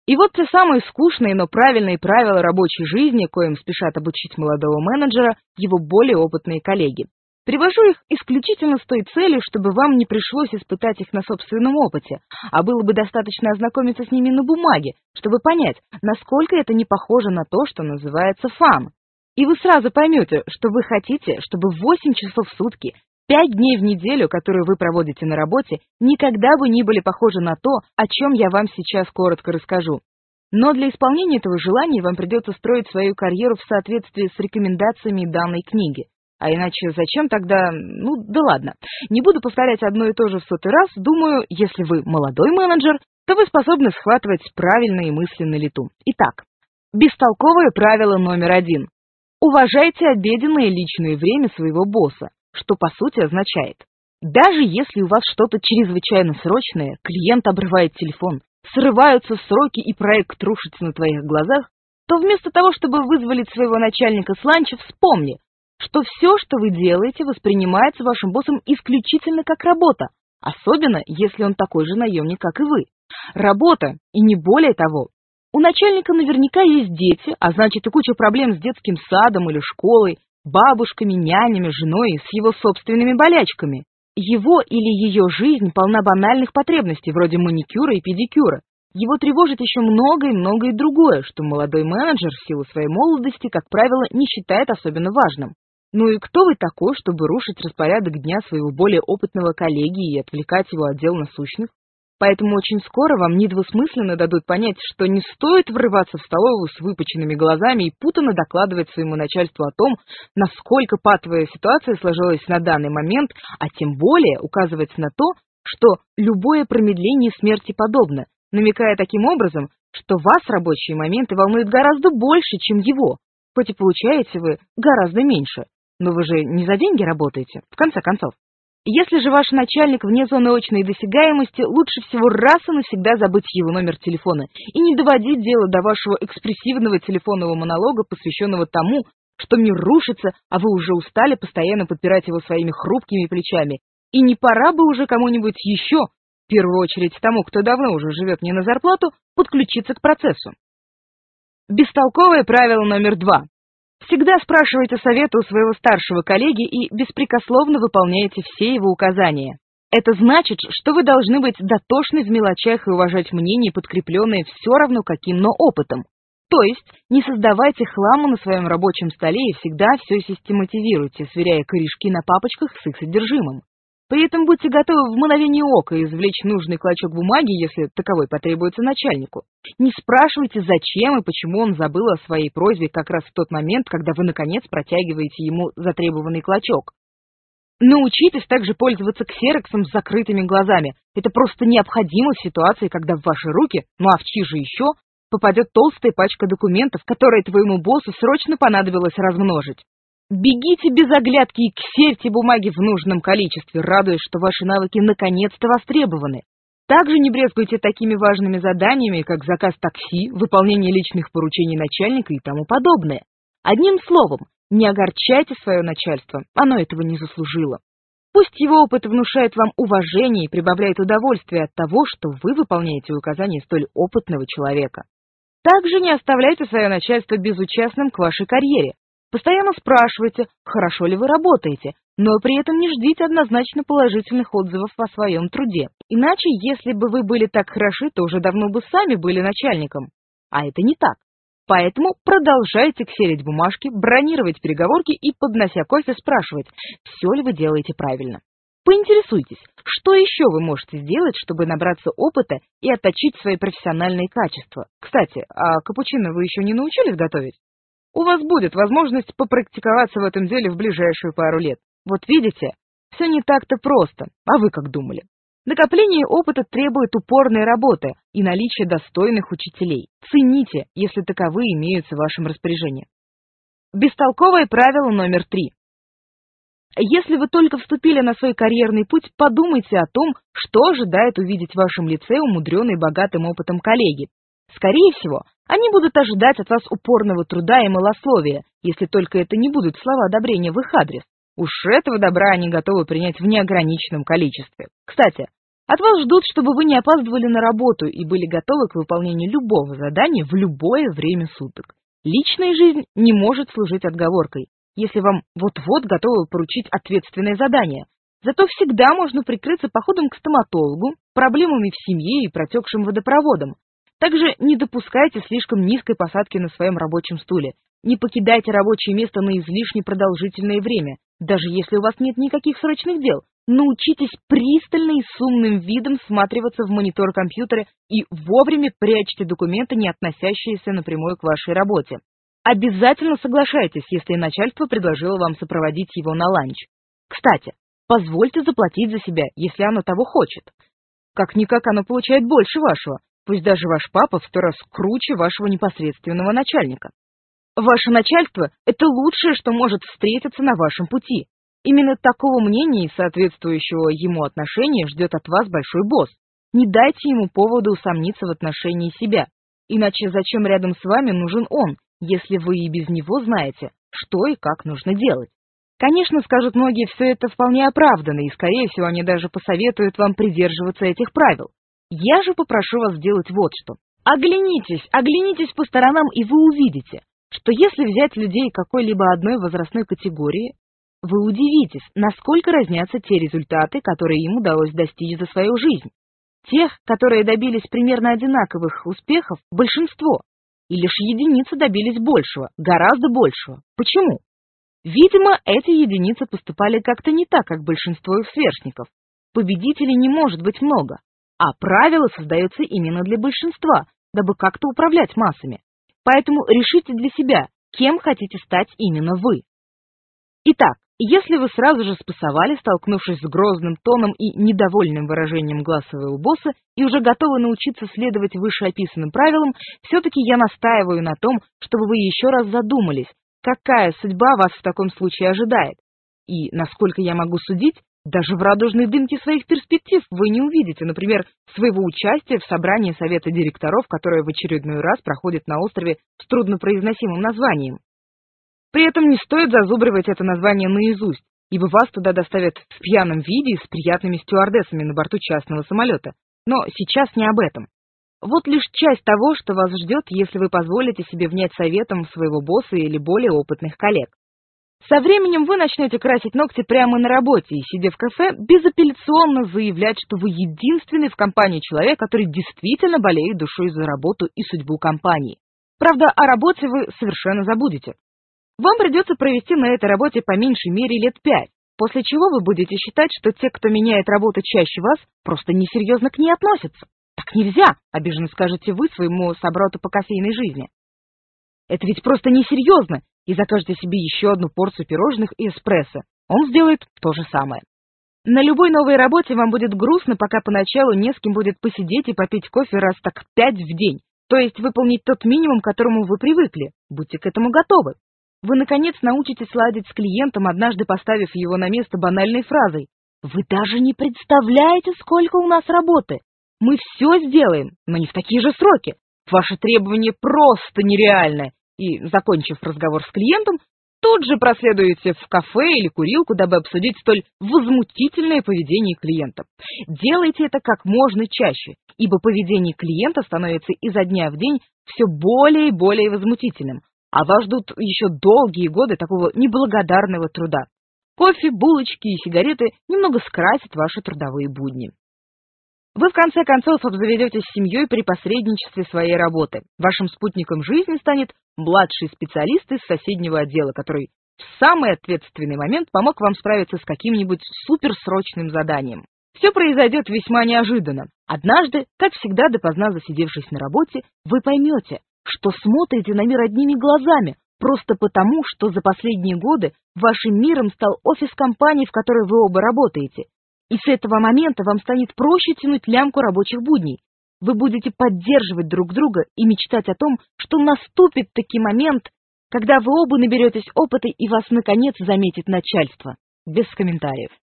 И вот те самые скучные, но правильные правила рабочей жизни, коим спешат обучить молодого менеджера его более опытные коллеги. Привожу их исключительно с той целью, чтобы вам не пришлось испытать их на собственном опыте, а было бы достаточно ознакомиться с ними на бумаге, чтобы понять, насколько это не похоже на то, что называется фан. И вы сразу поймете, что вы хотите, чтобы 8 часов в сутки, 5 дней в неделю, которые вы проводите на работе, никогда бы не были похожи на то, о чем я вам сейчас коротко расскажу. Но для исполнения этого желания вам придется строить свою карьеру в соответствии с рекомендациями данной книги. А иначе зачем тогда... Ну, да ладно. Не буду повторять одно и то же в 100-й раз. Думаю, если вы молодой менеджер, то вы способны схватывать правильные мысли на лету. Итак, бестолковое правило номер 1. Уважайте обеденное личное время своего босса, что по сути означает, даже если у вас что-то чрезвычайно срочное, клиент обрывает телефон, срываются сроки и проект рушится на твоих глазах, то вместо того, чтобы вызволить своего начальника с ланча, вспомни, что все, что вы делаете, воспринимается вашим боссом исключительно как работа, особенно если он такой же наемник, как и вы. Работа, и не более того. У начальника наверняка есть дети, а значит и куча проблем с детским садом или школой, бабушками, нянями, женой, с его собственными болячками. Его или ее жизнь полна банальных потребностей, вроде маникюра и педикюра. Его тревожит еще многое другое, что молодой менеджер в силу своей молодости, как правило, не считает особенно важным. Ну и кто вы такой, чтобы рушить распорядок дня своего более опытного коллеги и отвлекать его от дел насущных? Поэтому очень скоро вам недвусмысленно дадут понять, что не стоит врываться в столовую с выпученными глазами и путанно докладывать своему начальству о том, насколько патовая ситуация сложилась на данный момент, а тем более указывать на то, что любое промедление смерти подобно, намекая таким образом, что вас рабочие моменты волнуют гораздо больше, чем его, хоть и получаете вы гораздо меньше. Но вы же не за деньги работаете, в конце концов. Если же ваш начальник вне зоны очной досягаемости, лучше всего раз и навсегда забыть его номер телефона и не доводить дело до вашего экспрессивного телефонного монолога, посвященного тому, что мир рушится, а вы уже устали постоянно подпирать его своими хрупкими плечами. И не пора бы уже кому-нибудь еще, в первую очередь тому, кто давно уже живет не на зарплату, подключиться к процессу. Бестолковое правило номер 2. Всегда спрашивайте совета у своего старшего коллеги и беспрекословно выполняйте все его указания. Это значит, что вы должны быть дотошны в мелочах и уважать мнение, подкрепленное все равно каким, но опытом. То есть не создавайте хлама на своем рабочем столе и всегда все систематизируйте, сверяя корешки на папочках с их содержимым. При этом будьте готовы в мгновение ока извлечь нужный клочок бумаги, если таковой потребуется начальнику. Не спрашивайте, зачем и почему он забыл о своей просьбе как раз в тот момент, когда вы, наконец, протягиваете ему затребованный клочок. Научитесь также пользоваться ксероксом с закрытыми глазами. Это просто необходимо в ситуации, когда в ваши руки, ну а в чьи же еще, попадет толстая пачка документов, которые твоему боссу срочно понадобилось размножить. Бегите без оглядки и ксерьте бумаги в нужном количестве, радуясь, что ваши навыки наконец-то востребованы. Также не брезгуйте такими важными заданиями, как заказ такси, выполнение личных поручений начальника и тому подобное. Одним словом, не огорчайте свое начальство, оно этого не заслужило. Пусть его опыт внушает вам уважение и прибавляет удовольствие от того, что вы выполняете указания столь опытного человека. Также не оставляйте свое начальство безучастным к вашей карьере. Постоянно спрашивайте, хорошо ли вы работаете, но при этом не ждите однозначно положительных отзывов о своем труде. Иначе, если бы вы были так хороши, то уже давно бы сами были начальником. А это не так. Поэтому продолжайте ксерить бумажки, бронировать переговорки и, поднося кофе, спрашивать, все ли вы делаете правильно. Поинтересуйтесь, что еще вы можете сделать, чтобы набраться опыта и отточить свои профессиональные качества. Кстати, а капучино вы еще не научились готовить? У вас будет возможность попрактиковаться в этом деле в ближайшую пару лет. Вот видите, все не так-то просто, а вы как думали? Накопление опыта требует упорной работы и наличия достойных учителей. Цените, если таковые имеются в вашем распоряжении. Бестолковое правило номер 3. Если вы только вступили на свой карьерный путь, подумайте о том, что ожидает увидеть в вашем лице умудренный богатым опытом коллеги. Скорее всего, они будут ожидать от вас упорного труда и малословия, если только это не будут слова одобрения в их адрес. Уж этого добра они готовы принять в неограниченном количестве. Кстати, От вас ждут, чтобы вы не опаздывали на работу и были готовы к выполнению любого задания в любое время суток. Личная жизнь не может служить отговоркой, если вам вот-вот готовы поручить ответственное задание. Зато всегда можно прикрыться походом к стоматологу, проблемами в семье и протекшим водопроводом. Также не допускайте слишком низкой посадки на своем рабочем стуле. Не покидайте рабочее место на излишне продолжительное время, даже если у вас нет никаких срочных дел. Научитесь пристально и с умным видом всматриваться в монитор компьютера и вовремя прячьте документы, не относящиеся напрямую к вашей работе. Обязательно соглашайтесь, если начальство предложило вам сопроводить его на ланч. Кстати, позвольте заплатить за себя, если оно того хочет. Как-никак оно получает больше вашего, пусть даже ваш папа в 100 раз круче вашего непосредственного начальника. Ваше начальство – это лучшее, что может встретиться на вашем пути. Именно такого мнения и соответствующего ему отношения ждет от вас большой босс. Не дайте ему повода усомниться в отношении себя. Иначе зачем рядом с вами нужен он, если вы и без него знаете, что и как нужно делать? Конечно, скажут многие, все это вполне оправдано, и, скорее всего, они даже посоветуют вам придерживаться этих правил. Я же попрошу вас сделать вот что. Оглянитесь по сторонам, и вы увидите, что если взять людей какой-либо одной возрастной категории, вы удивитесь, насколько разнятся те результаты, которые им удалось достичь за свою жизнь. Тех, которые добились примерно одинаковых успехов, большинство, и лишь единицы добились большего, гораздо большего. Почему? Видимо, эти единицы поступали как-то не так, как большинство их сверстников. Победителей не может быть много, а правило создается именно для большинства, дабы как-то управлять массами. Поэтому решите для себя, кем хотите стать именно вы. Итак, если вы сразу же спасовали, столкнувшись с грозным тоном и недовольным выражением глаз своего босса, и уже готовы научиться следовать вышеописанным правилам, все-таки я настаиваю на том, чтобы вы еще раз задумались, какая судьба вас в таком случае ожидает. И, насколько я могу судить, даже в радужной дымке своих перспектив вы не увидите, например, своего участия в собрании совета директоров, которое в очередной раз проходит на острове с труднопроизносимым названием. При этом не стоит зазубривать это название наизусть, ибо вас туда доставят в пьяном виде с приятными стюардессами на борту частного самолета. Но сейчас не об этом. Вот лишь часть того, что вас ждет, если вы позволите себе внять советом своего босса или более опытных коллег. Со временем вы начнете красить ногти прямо на работе и, сидя в кафе, безапелляционно заявлять, что вы единственный в компании человек, который действительно болеет душой за работу и судьбу компании. Правда, о работе вы совершенно забудете. Вам придется провести на этой работе по меньшей мере лет 5, после чего вы будете считать, что те, кто меняет работу чаще вас, просто несерьезно к ней относятся. Так нельзя, обиженно скажете вы своему собрату по кофейной жизни. Это ведь просто несерьезно, и закажете себе еще одну порцию пирожных и эспрессо. Он сделает то же самое. На любой новой работе вам будет грустно, пока поначалу не с кем будет посидеть и попить кофе раз так 5 в день, то есть выполнить тот минимум, к которому вы привыкли. Будьте к этому готовы. Вы, наконец, научитесь ладить с клиентом, однажды поставив его на место банальной фразой: «Вы даже не представляете, сколько у нас работы! Мы все сделаем, но не в такие же сроки! Ваши требования просто нереальны!» И, закончив разговор с клиентом, тут же проследуете в кафе или курилку, дабы обсудить столь возмутительное поведение клиента. Делайте это как можно чаще, ибо поведение клиента становится изо дня в день все более и более возмутительным, а вас ждут еще долгие годы такого неблагодарного труда. Кофе, булочки и сигареты немного скрасят ваши трудовые будни. Вы в конце концов обзаведетесь семьей при посредничестве своей работы. Вашим спутником жизни станет младший специалист из соседнего отдела, который в самый ответственный момент помог вам справиться с каким-нибудь суперсрочным заданием. Все произойдет весьма неожиданно. Однажды, как всегда допоздна засидевшись на работе, вы поймете, что смотрите на мир одними глазами, просто потому, что за последние годы вашим миром стал офис компании, в которой вы оба работаете. И с этого момента вам станет проще тянуть лямку рабочих будней. Вы будете поддерживать друг друга и мечтать о том, что наступит таки момент, когда вы оба наберетесь опыта и вас наконец заметит начальство. Без комментариев.